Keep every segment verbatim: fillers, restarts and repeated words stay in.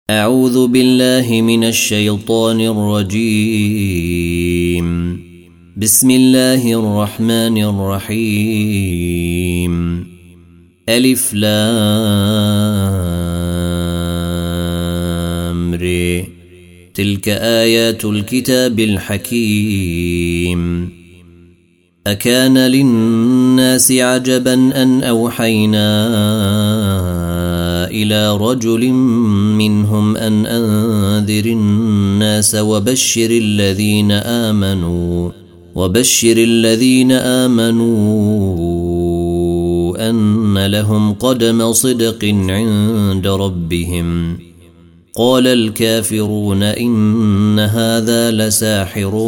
أعوذ بالله من الشيطان الرجيم. بسم الله الرحمن الرحيم. ألف لام ر. تلك آيات الكتاب الحكيم. أكان للناس عجبا أن أوحينا إلى رجل منهم أن أنذر الناس وبشر الذين آمنوا وبشر الذين آمنوا أن لهم قدم صدق عند ربهم. قال الكافرون إن هذا لساحر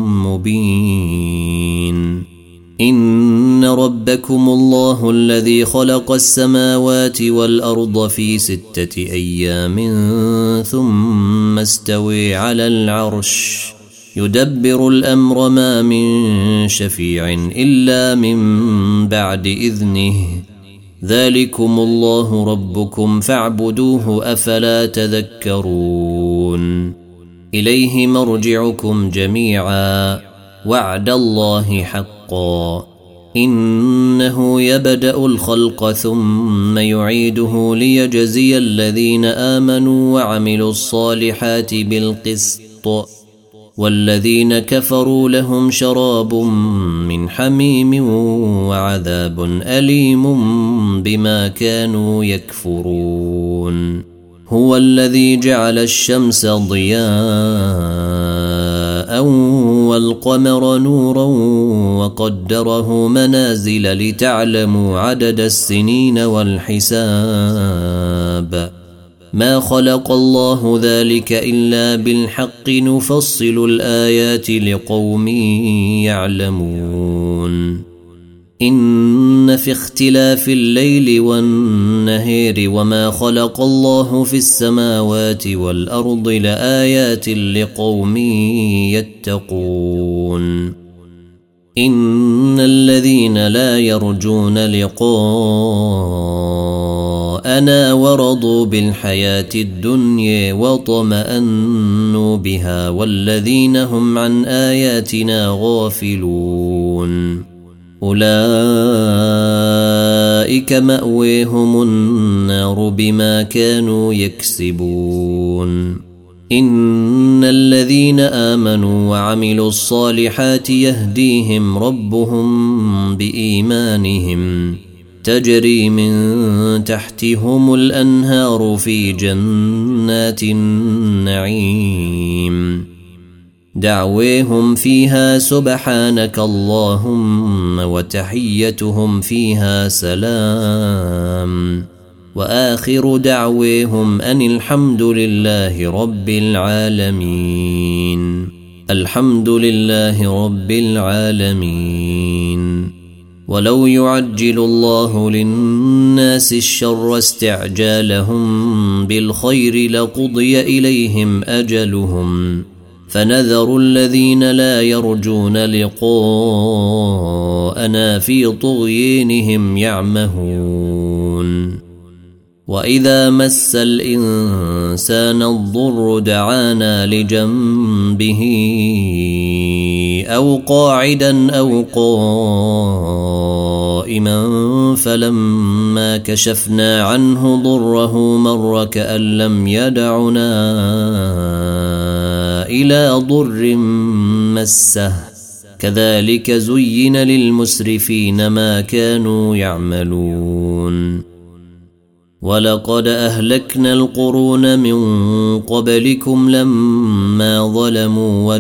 مبين. إن ربكم الله الذي خلق السماوات والأرض في ستة أيام ثم استوى على العرش يدبر الأمر ما من شفيع إلا من بعد إذنه. ذلكم الله ربكم فاعبدوه أفلا تذكرون. إليه مرجعكم جميعا وعد الله حقا. إنه يبدأ الخلق ثم يعيده ليجزي الذين آمنوا وعملوا الصالحات بالقسط والذين كفروا لهم شراب من حميم وعذاب أليم بما كانوا يكفرون. هو الذي جعل الشمس ضياء والقمر نورا وقدره منازل لتعلموا عدد السنين والحساب. ما خلق الله ذلك إلا بالحق نفصل الآيات لقوم يعلمون. إن في اختلاف الليل والنهار وما خلق الله في السماوات والأرض لآيات لقوم يتقون. إن الذين لا يرجون لقاءنا ورضوا بالحياة الدنيا وطمأنوا بها والذين هم عن آياتنا غافلون أولئك مأويهم النار بما كانوا يكسبون. إن الذين آمنوا وعملوا الصالحات يهديهم ربهم بإيمانهم تجري من تحتهم الأنهار في جنات النعيم. دعويهم فيها سبحانك اللهم وتحيتهم فيها سلام وآخر دعويهم أن الحمد لله رب العالمين. الحمد لله رب العالمين. ولو يعجل الله للناس الشر استعجالهم بالخير لقضي إليهم أجلهم فنذر الذين لا يرجون لقاءنا في طغيانهم يعمهون. وإذا مس الإنسان الضر دعانا لجنبه أو قاعدا أو قائما فلما كشفنا عنه ضره مر كأن لم يدعنا إلى ضر مسه. كذلك زين للمسرفين ما كانوا يعملون. ولقد أهلكنا القرون من قبلكم لما ظلموا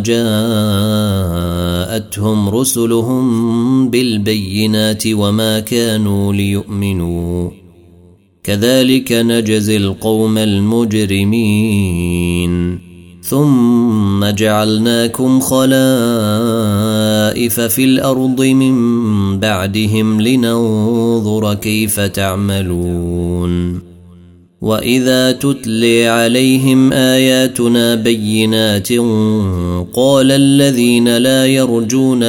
وجاءتهم رسلهم بالبينات وما كانوا ليؤمنوا. كذلك نجزي القوم المجرمين. ثم جعلناكم خلائف في الأرض من بعدهم لننظر كيف تعملون. وإذا تتلي عليهم آياتنا بينات قال الذين لا يرجون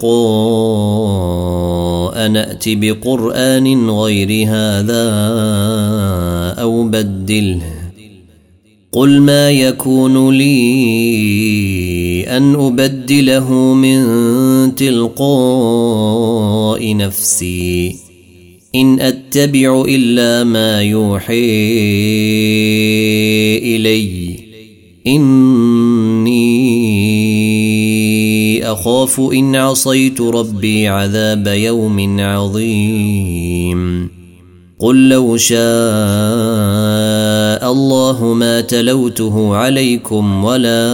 لقاء نأت بقرآن غير هذا أو بدله قل ما يكون لي أن أبدله من تلقاء نفسي إن أتبع إلا ما يوحي إلي إني أخاف إن عصيت ربي عذاب يوم عظيم قل لو شاء الله ما تلوته عليكم ولا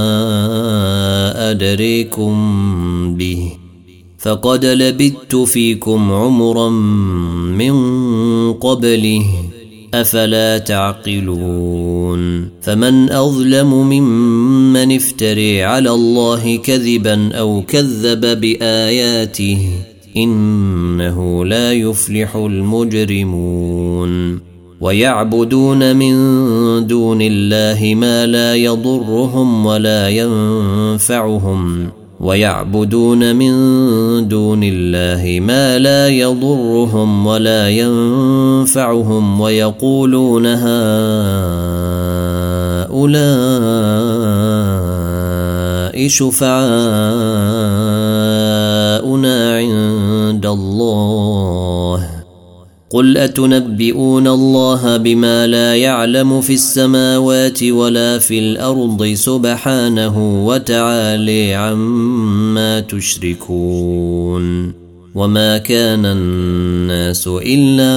أدريكم به فقد لبثت فيكم عمرا من قبله أفلا تعقلون فمن أظلم ممن افتري على الله كذبا أو كذب بآياته إنه لا يفلح المجرمون ويعبدون من دون الله ما لا يضرهم ولا ينفعهم ويعبدون من دون الله ما لا يضرهم ولا ينفعهم ويقولون هؤلاء شفعاؤنا عند الله قل أتنبئون الله بما لا يعلم في السماوات ولا في الأرض سبحانه وتعالى عما تشركون وما كان الناس إلا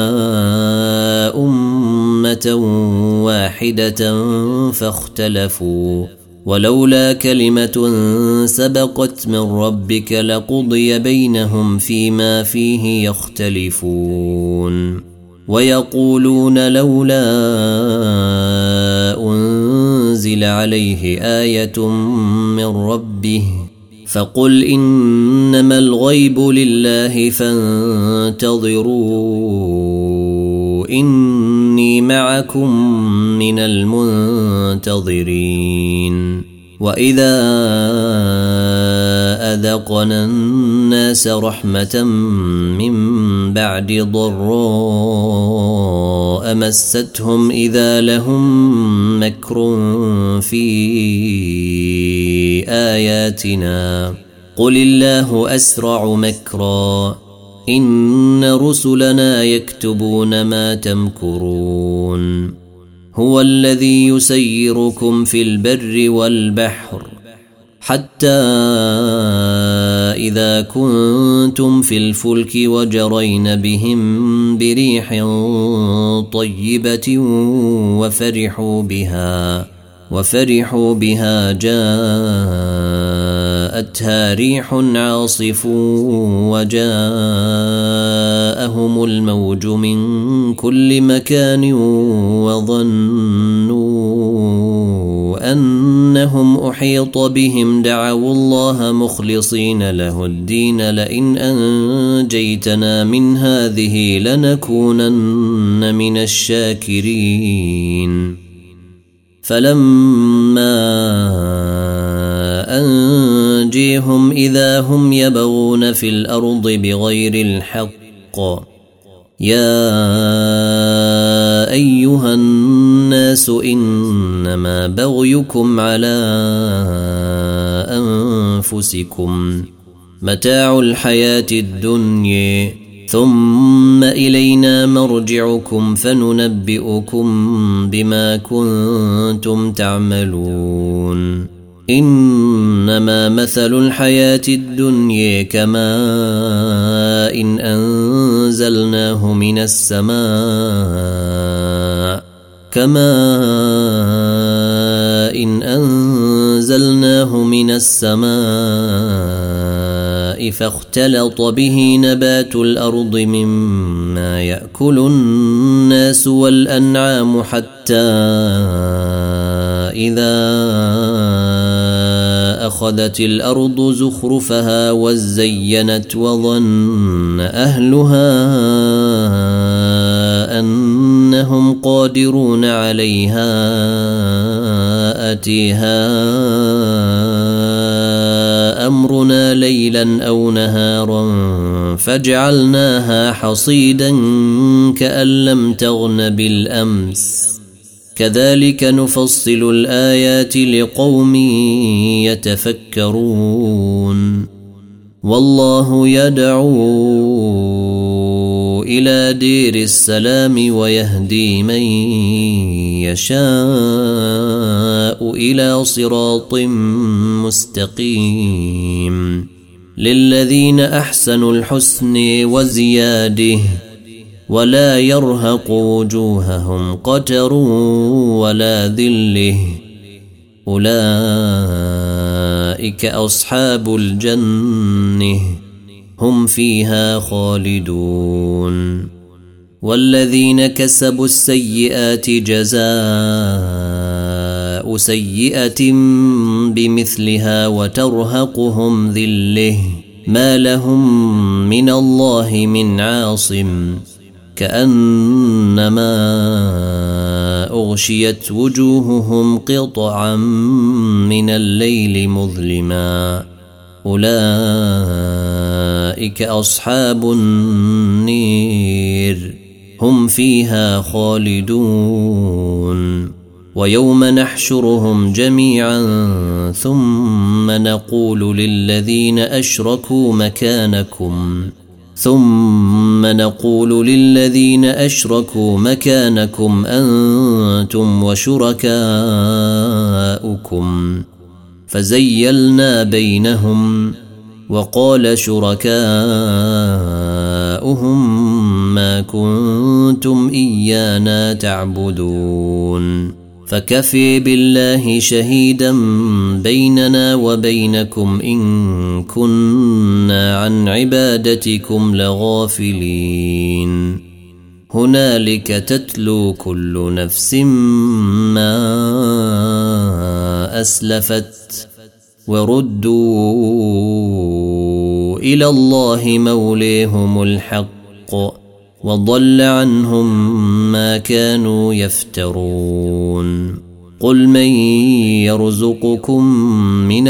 أمة واحدة فاختلفوا ولولا كلمة سبقت من ربك لقضي بينهم فيما فيه يختلفون ويقولون لولا أنزل عليه آية من ربه فقل إنما الغيب لله فانتظروا إني معكم من المنتظرين وإذا أذقنا الناس رحمة من بعد ضراء مستهم إذا لهم مكر في آياتنا قل الله أسرع مكرا إن رسلنا يكتبون ما تمكرون هو الذي يسيركم في البر والبحر حتى إذا كنتم في الفلك وجرين بهم بريح طيبة وفرحوا بها وفرحوا بها جاءتها ريح عاصف وجاءهم الموج من كل مكان وظنوا أنهم أحيط بهم دعوا الله مخلصين له الدين لئن أنجيتنا من هذه لنكونن من الشاكرين فلما أنجيهم إذا هم يبغون في الأرض بغير الحق يا أيها الناس إنما بغيكم على أنفسكم متاع الحياة الدنيا ثم إلينا مرجعكم فننبئكم بما كنتم تعملون إنما مثل الحياة الدنيا كماء إن أنزلناه من السماء كماء إن أنزلناه من السماء فاختلط به نبات الأرض مما يأكل الناس والأنعام حتى إذا أخذت الأرض زخرفها وزينت وظن أهلها أنهم قادرون عليها أتيها أمرنا ليلا أو نهارا فجعلناها حصيدا كأن لم تغن بالأمس كذلك نفصل الآيات لقوم يتفكرون والله يدعو إلى دير السلام ويهدي من يشاء إلى صراط مستقيم للذين أحسنوا الحسن وزياده ولا يرهق وجوههم قتر ولا ذله أولئك أصحاب الجنة هم فيها خالدون والذين كسبوا السيئات جزاء سيئة بمثلها وترهقهم ذلة ما لهم من الله من عاصم كأنما أغشيت وجوههم قطعا من الليل مظلما أولئك أصحاب النير هم فيها خالدون ويوم نحشرهم جميعا ثم نقول للذين أشركوا مكانكم ثم نقول للذين أشركوا مكانكم أنتم وشركاؤكم فزيلنا بينهم وقال شركاؤهم ما كنتم إيانا تعبدون فكفي بالله شهيدا بيننا وبينكم إن كنا عن عبادتكم لغافلين هنالك تتلو كل نفس ما أسلفت وردوا إلى الله موليهم الحق وضل عنهم ما كانوا يفترون قل من يرزقكم من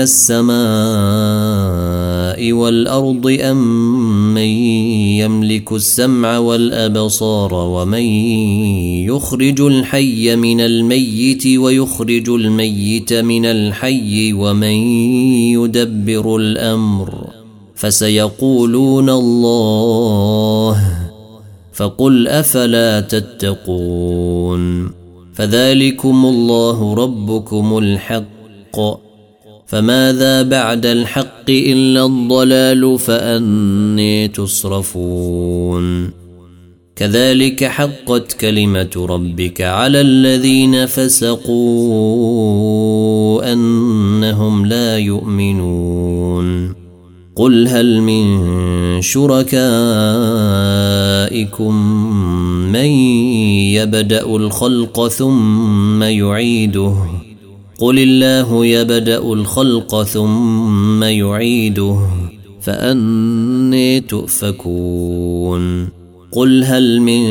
السماء والأرض أم من يملك السمع والأبصار ومن يخرج الحي من الميت ويخرج الميت من الحي ومن يدبر الأمر فسيقولون الله فقل أفلا تتقون فذلكم الله ربكم الحق فماذا بعد الحق إلا الضلال فأني تصرفون كذلك حقت كلمة ربك على الذين فسقوا أنهم لا يؤمنون قل هل من شركائكم من يبدأ الخلق ثم يعيده قل الله يبدأ الخلق ثم يعيده فأني تؤفكون قل هل من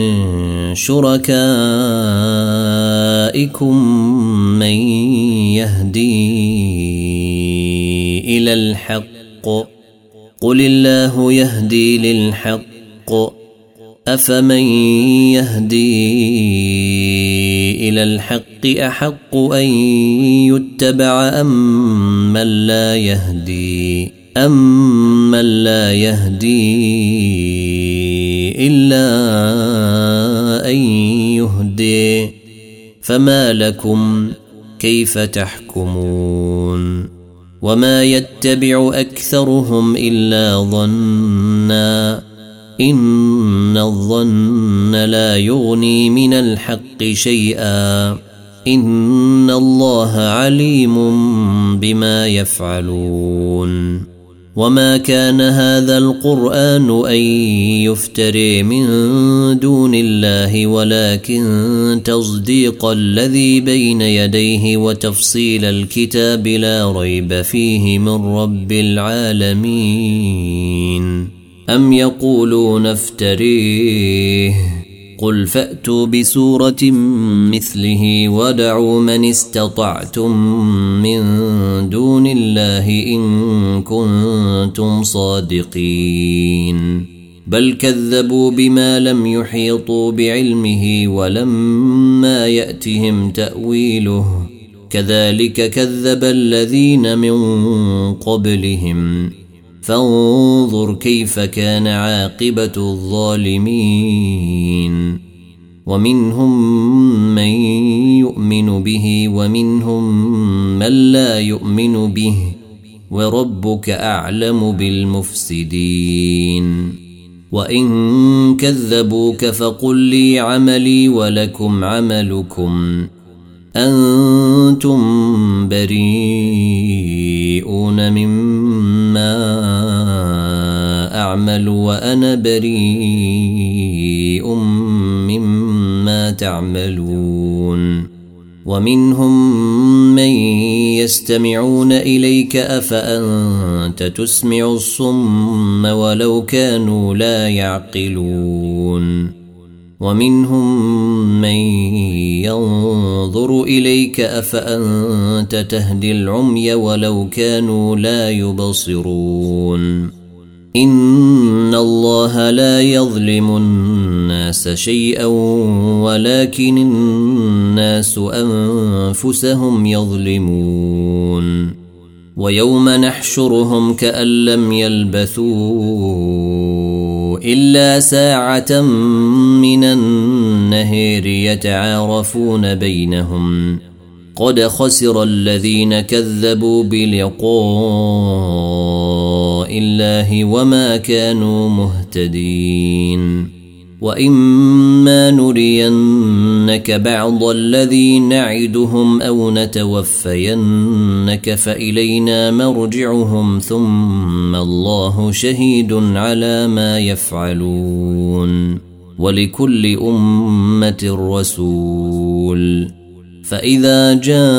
شركائكم من يهدي إلى الحق قل الله يهدي للحق أفمن يهدي إلى الحق أحق أن يتبع أم من لا يهدي أم من لا يهدي إلا أن يهدي فما لكم كيف تحكمون وما يتبع أكثرهم إلا ظنا إن الظن لا يغني من الحق شيئا إن الله عليم بما يفعلون وما كان هذا القرآن أن يفتري من دون الله ولكن تصديق الذي بين يديه وتفصيل الكتاب لا ريب فيه من رب العالمين أم يقولون افتريه قل فأتوا بسورة مثله ودعوا من استطعتم من دون الله إن كنتم صادقين بل كذبوا بما لم يحيطوا بعلمه ولما يأتهم تأويله كذلك كذب الذين من قبلهم فانظر كيف كان عاقبة الظالمين ومنهم من يؤمن به ومنهم من لا يؤمن به وربك أعلم بالمفسدين وإن كذبوك فقل لي عملي ولكم عملكم أنتم بريئون مما أعمل وأنا بريء مما تعملون ومنهم من يستمعون إليك أفأنت تسمع الصم ولو كانوا لا يعقلون ومنهم من ينظر إليك أفأنت تهدي العمي ولو كانوا لا يبصرون إن الله لا يظلم الناس شيئا ولكن الناس أنفسهم يظلمون ويوم نحشرهم كأن لم يلبثوا إلا ساعة من النهار يتعارفون بينهم قد خسر الذين كذبوا بلقاء الله وما كانوا مهتدين وإما نرينك بعض الذي نعدهم أو نتوفينك فإلينا مرجعهم ثم الله شهيد على ما يفعلون ولكل أمة رسول فإذا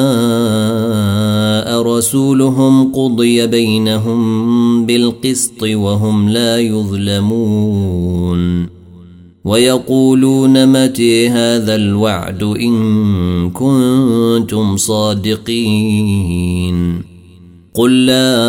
جاء رسولهم قضي بينهم بالقسط وهم لا يظلمون ويقولون متى هذا الوعد إن كنتم صادقين قل لا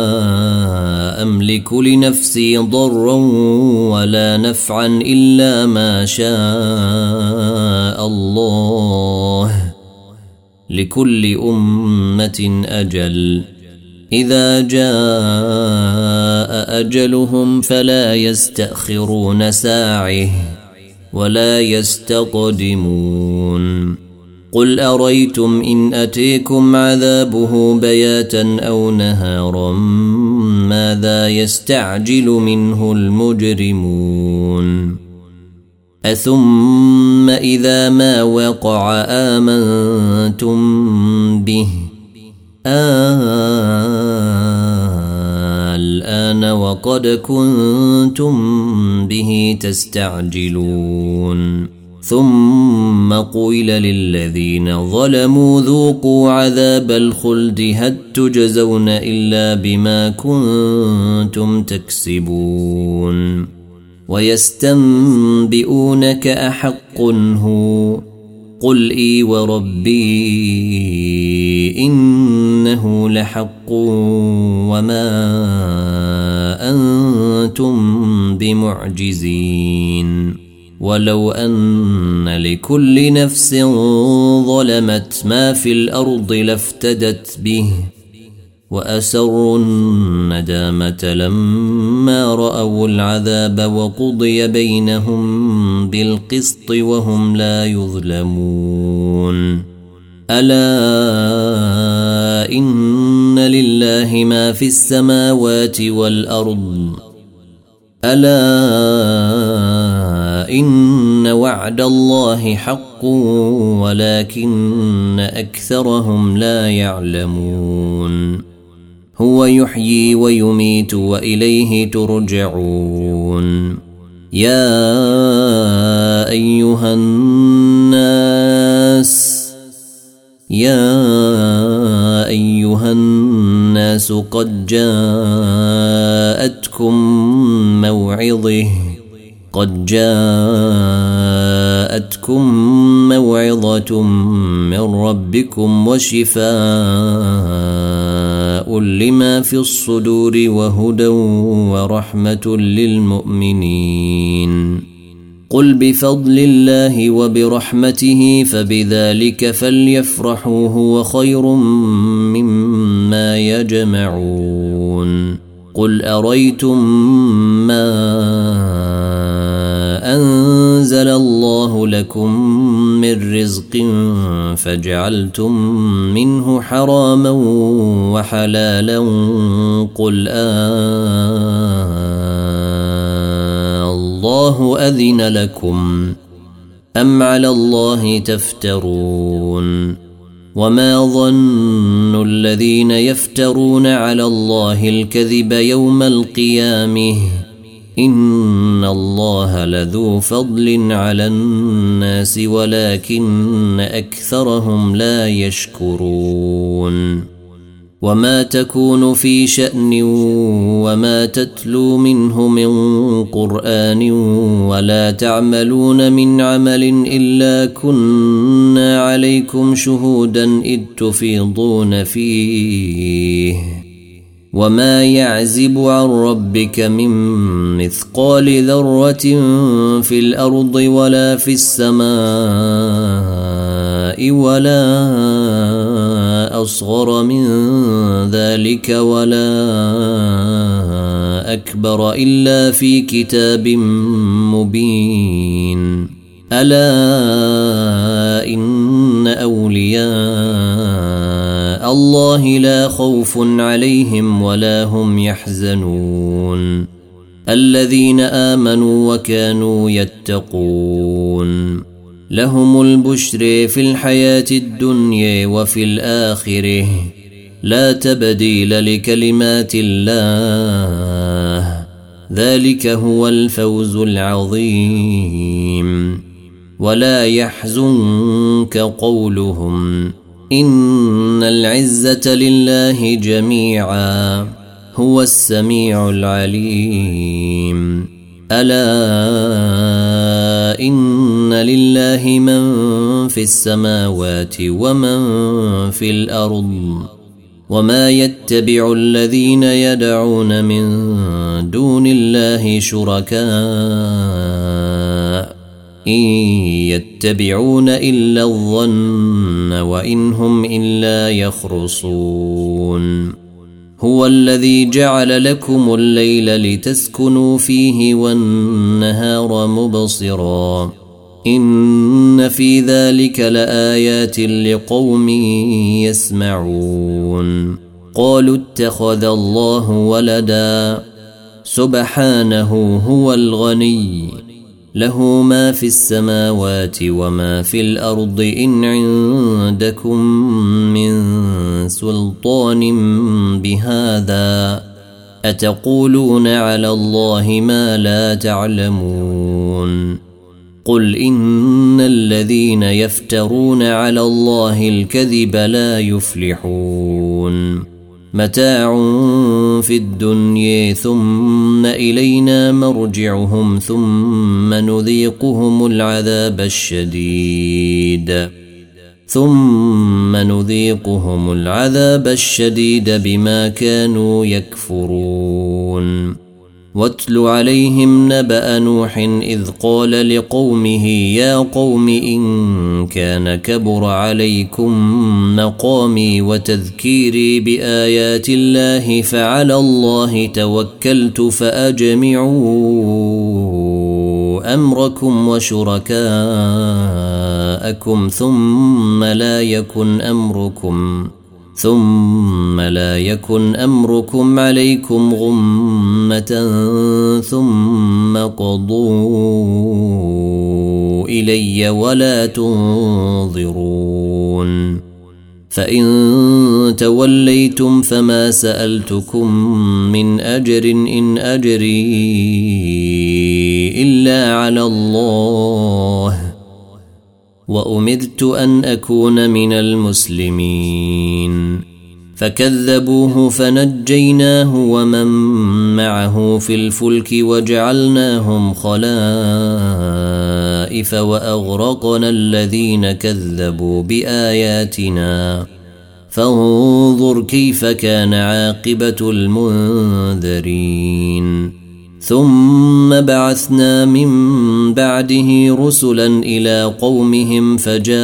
أملك لنفسي ضرا ولا نفعا إلا ما شاء الله لكل أمة أجل إذا جاء أجلهم فلا يستأخرون ساعة ولا يستقدمون قل أريتم إن أتيكم عذابه بياتا أو نهارا ماذا يستعجل منه المجرمون أثم إذا ما وقع آمنتم به الآن وقد كنتم به تستعجلون ثم قيل للذين ظلموا ذوقوا عذاب الخلد هل تجزون إلا بما كنتم تكسبون ويستنبئونك أحق هو قل إي وربي إنه لحق وما أنتم بمعجزين ولو أن لكل نفس ظلمت ما في الأرض لافتدت به وأسروا الندامة لما رأوا العذاب وقضي بينهم بالقسط وهم لا يظلمون ألا إن لله ما في السماوات والأرض ألا إن وعد الله حق ولكن أكثرهم لا يعلمون هو يحيي ويميت وإليه ترجعون يا أيها الناس يا أيها الناس قد جاءتكم موعظة قد جاءتكم موعظة من ربكم وشفاء وشفاء لما في الصدور وهدى ورحمة للمؤمنين. قل بفضل الله وبرحمته فبذلك فليفرحوا هو خير مما يجمعون. قل أريتم ما أنزل الله لكم من رزق فجعلتم منه حراما وحلالا قل آه الله أذن لكم أم على الله تفترون. وما ظن الذين يفترون على الله الكذب يوم القيامة إن الله لذو فضل على الناس ولكن أكثرهم لا يشكرون. وما تكون في شأن وما تتلو منه من قرآن ولا تعملون من عمل إلا كنا عليكم شهودا إذ تفيضون فيه وما يعزب عن ربك من مثقال ذرة في الأرض ولا في السماء ولا أصغر من ذلك ولا أكبر إلا في كتاب مبين. ألا إن أولياء الله لا خوف عليهم ولا هم يحزنون الذين آمنوا وكانوا يتقون. لهم البشر في الحياة الدنيا وفي الآخرة لا تبديل لكلمات الله ذلك هو الفوز العظيم. ولا يحزنك قولهم إن العزة لله جميعا هو السميع العليم. ألا إن لله من في السماوات ومن في الأرض وما يتبع الذين يدعون من دون الله شركاء إن يتبعون إلا الظن وإن هم إلا يخرصون. هو الذي جعل لكم الليل لتسكنوا فيه والنهار مبصرا إن في ذلك لآيات لقوم يسمعون. قالوا اتخذ الله ولدا سبحانه هو الغني له ما في السماوات وما في الأرض إن عندكم من سلطان بهذا أتقولون على الله ما لا تعلمون. قل إن الذين يفترون على الله الكذب لا يفلحون. متاع في الدنيا ثم إلينا مرجعهم ثم نذيقهم العذاب الشديد ثم نذيقهم العذاب الشديد بما كانوا يكفرون. واتل عليهم نبأ نوح إذ قال لقومه يا قوم إن كان كبر عليكم مقامي وتذكيري بآيات الله فعلى الله توكلت فأجمعوا أمركم وشركاءكم ثم لا يكن أمركم ثم لا يكن أمركم عليكم غمة ثم قضوا إلي ولا تنظرون. فإن توليتم فما سألتكم من أجر إن أجري إلا على الله وأمرت أن أكون من المسلمين. فكذبوه فنجيناه ومن معه في الفلك وجعلناهم خلائف وأغرقنا الذين كذبوا بآياتنا فانظر كيف كان عاقبة المنذرين ثم بعثنا من بعده رسلا إلى قومهم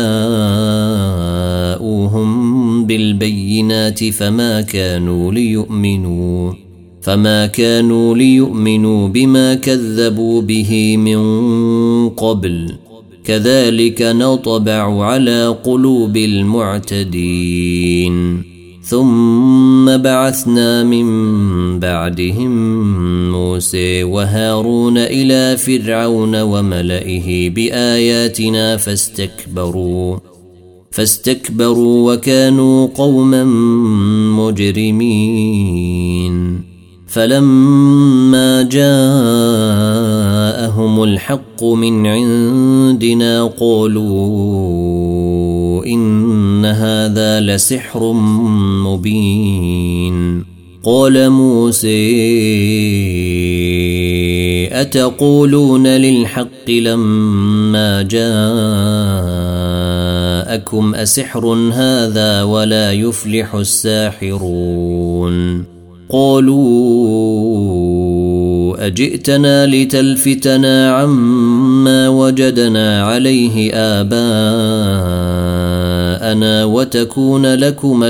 فجاءوهم بالبينات فما كانوا ليؤمنوا فما كانوا ليؤمنوا بما كذبوا به من قبل كذلك نطبع على قلوب المعتدين ثم بعثنا من بعدهم موسى وهارون إلى فرعون وملئه بآياتنا فاستكبروا فاستكبروا وكانوا قوما مجرمين فلما جاءهم الحق من عندنا قالوا إن هذا لسحر مبين قال موسى أتقولون للحق لما جاءكم أسحر هذا ولا يفلح الساحرون قالوا أجئتنا لتلفتنا عما وجدنا عليه آباءنا وتكون لكما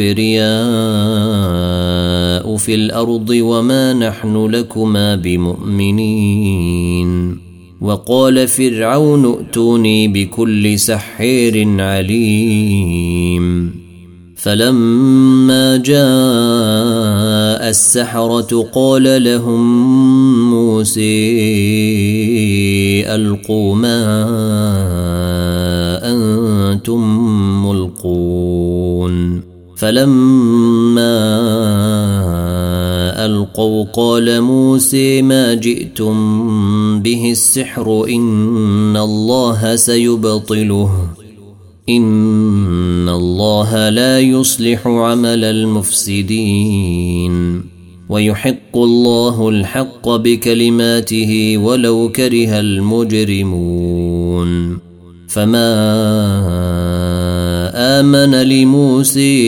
الكبرياء في الأرض وما نحن لكما بمؤمنين وقال فرعون ائتوني بكل سحير عليم فلما جاء السحرة قال لهم موسى ألقوا ما أنتم ملقون فلما ألقوا قال موسى ما جئتم به السحر إن الله سيبطله إن الله لا يصلح عمل المفسدين ويحق الله الحق بكلماته ولو كره المجرمون فما آمن لموسى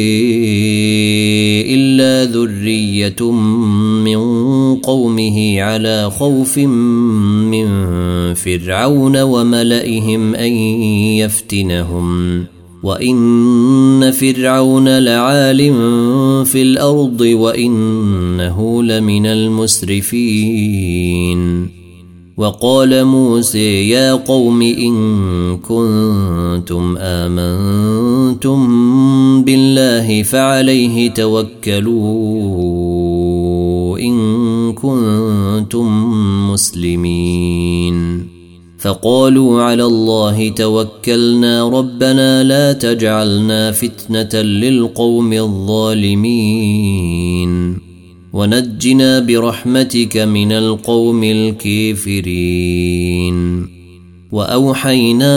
إلا ذرية من قومه على خوف من فرعون وملئهم أن يفتنهم وإن فرعون لعال في الأرض وإنه لمن المسرفين وقال موسى يا قوم إن كنتم آمنتم بالله فعليه توكلوا إن كنتم مسلمين فقالوا على الله توكلنا ربنا لا تجعلنا فتنة للقوم الظالمين ونجنا برحمتك من القوم الكافرين وأوحينا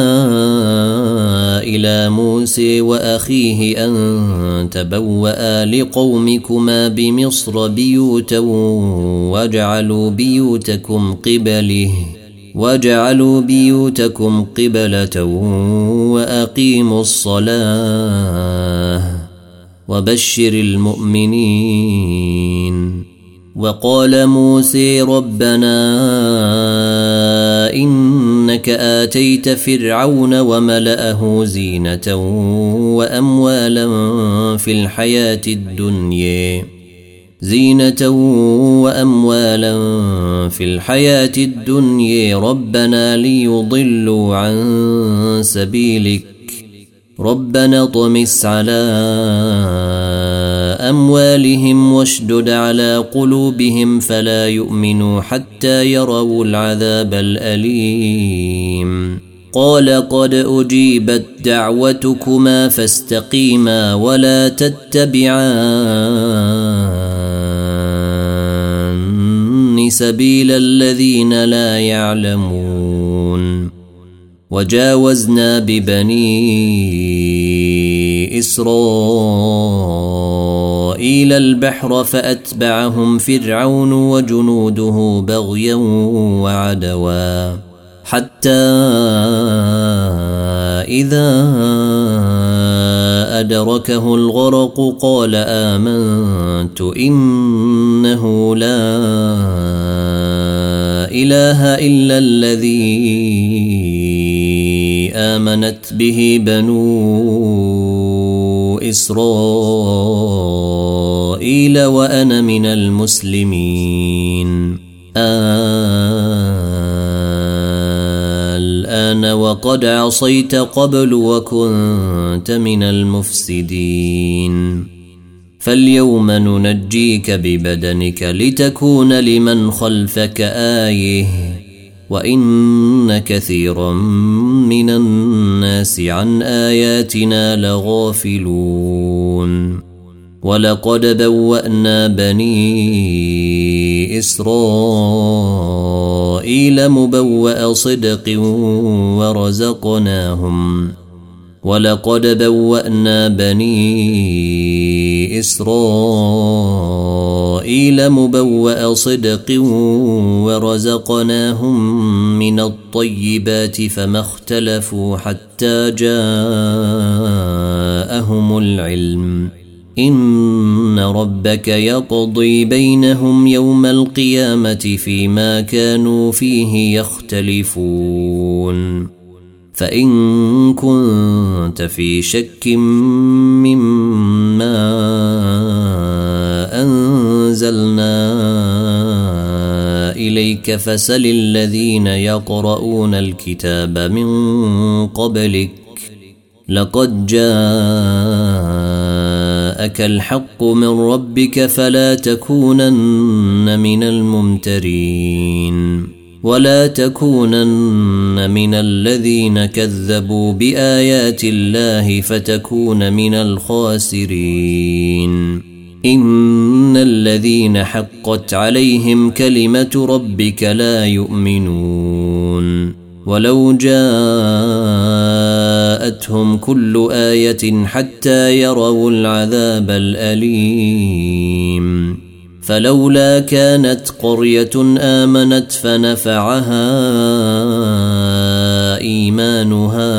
إلى موسى وأخيه أن تبوأ لقومكما بمصر بيوتا واجعلوا بيوتكم قبله واجعلوا بيوتكم قبلة وأقيموا الصلاة وبشر المؤمنين وقال موسى ربنا إنك آتيت فرعون وملأه زينة وأموالا في الحياة الدنيا زينة وأموالا في الحياة الدنيا ربنا ليضلوا عن سبيلك ربنا طمس على أموالهم واشدد على قلوبهم فلا يؤمنوا حتى يروا العذاب الأليم قال قد أجيبت دعوتكما فاستقيما ولا تتبعان سبيل الذين لا يعلمون وجاوزنا ببني إسرائيل البحر فأتبعهم فرعون وجنوده بغيا وعدوا حتى إذا أدركه الغرق قال آمنت إنه لا إله إلا الذي آمنت به بنو إسرائيل وأنا من المسلمين. الآن وقد عصيت قبل وكنت من المفسدين فاليوم ننجيك ببدنك لتكون لمن خلفك آية وإن كثيرا من الناس عن آياتنا لغافلون. ولقد بوأنا بني إسرائيل مبوأ صدق ورزقناهم ولقد بوأنا بني إسرائيل مبوأ صدق ورزقناهم من الطيبات فما اختلفوا حتى جاءهم العلم إن ربك يقضي بينهم يوم القيامة فيما كانوا فيه يختلفون. فإن كنت في شك مما أنزلنا إليك فسل الذين يقرؤون الكتاب من قبلك لقد جاءك الحق من ربك فلا تكونن من الممترين ولا تكونن من الذين كذبوا بآيات الله فتكون من الخاسرين. إن الذين حقت عليهم كلمة ربك لا يؤمنون ولو جاءتهم كل آية حتى يروا العذاب الأليم فلولا كانت قرية آمنت فنفعها إيمانها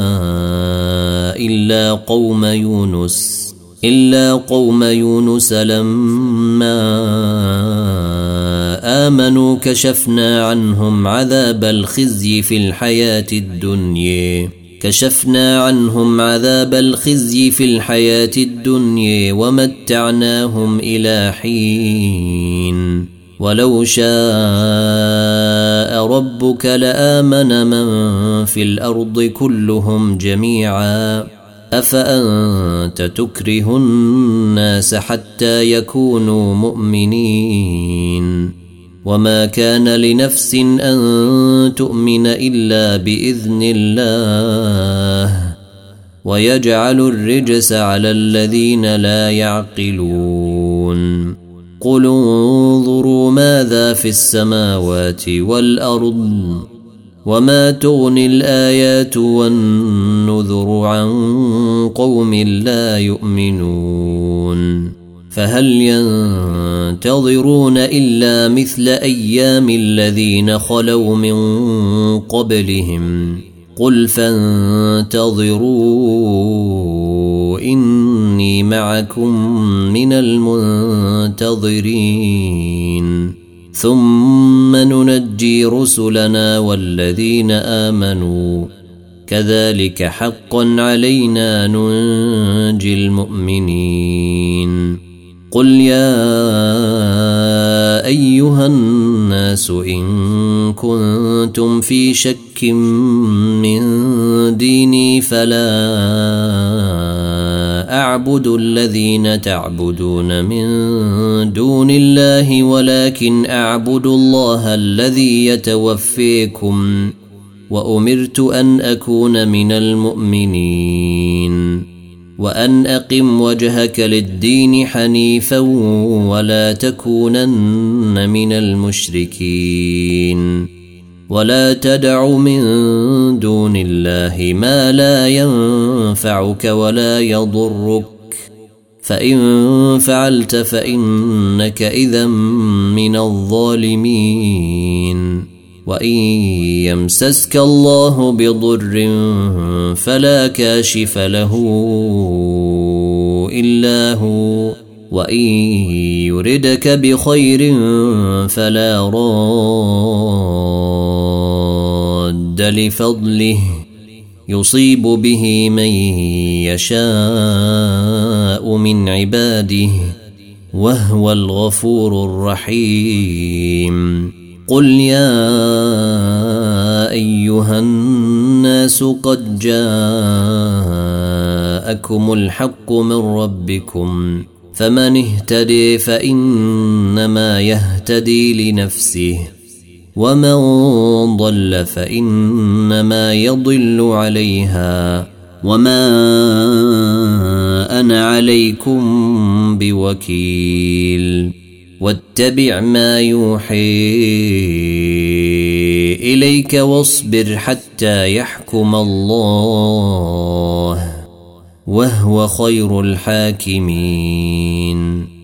إلا قوم يونس إلا قوم يونس لما آمنوا كشفنا عنهم عذاب الخزي في الحياة الدنيا كشفنا عنهم عذاب الخزي في الحياة الدنيا ومتعناهم إلى حين ولو شاء ربك لآمن من في الأرض كلهم جميعا أفأنت تكره الناس حتى يكونوا مؤمنين وما كان لنفس أن تؤمن إلا بإذن الله ويجعل الرجس على الذين لا يعقلون. قل انظروا ماذا في السماوات والأرض وما تغني الآيات والنذر عن قوم لا يؤمنون فهل ينتظرون إلا مثل أيام الذين خلوا من قبلهم قل فانتظروا إني معكم من المنتظرين ثم ننجي رسلنا والذين آمنوا كذلك حقا علينا ننجي المؤمنين. قل يا أيها الناس إن كنتم في شك من ديني فلا أعبد الذين تعبدون من دون الله ولكن أعبد الله الذي يتوفيكم وأمرت أن أكون من المؤمنين وأن أقم وجهك للدين حنيفا ولا تكونن من المشركين ولا تدع من دون الله ما لا ينفعك ولا يضرك فإن فعلت فإنك إذا من الظالمين وإن يمسسك الله بضر فلا كاشف له إلا هو وإن يردك بخير فلا راد لفضله يصيب به من يشاء من عباده وهو الغفور الرحيم. قل يا أيها الناس قد جاءكم الحق من ربكم فمن اهتدي فإنما يهتدي لنفسه ومن ضل فإنما يضل عليها وما أنا عليكم بوكيل. واتبع ما يوحي إليك واصبر حتى يحكم الله وهو خير الحاكمين.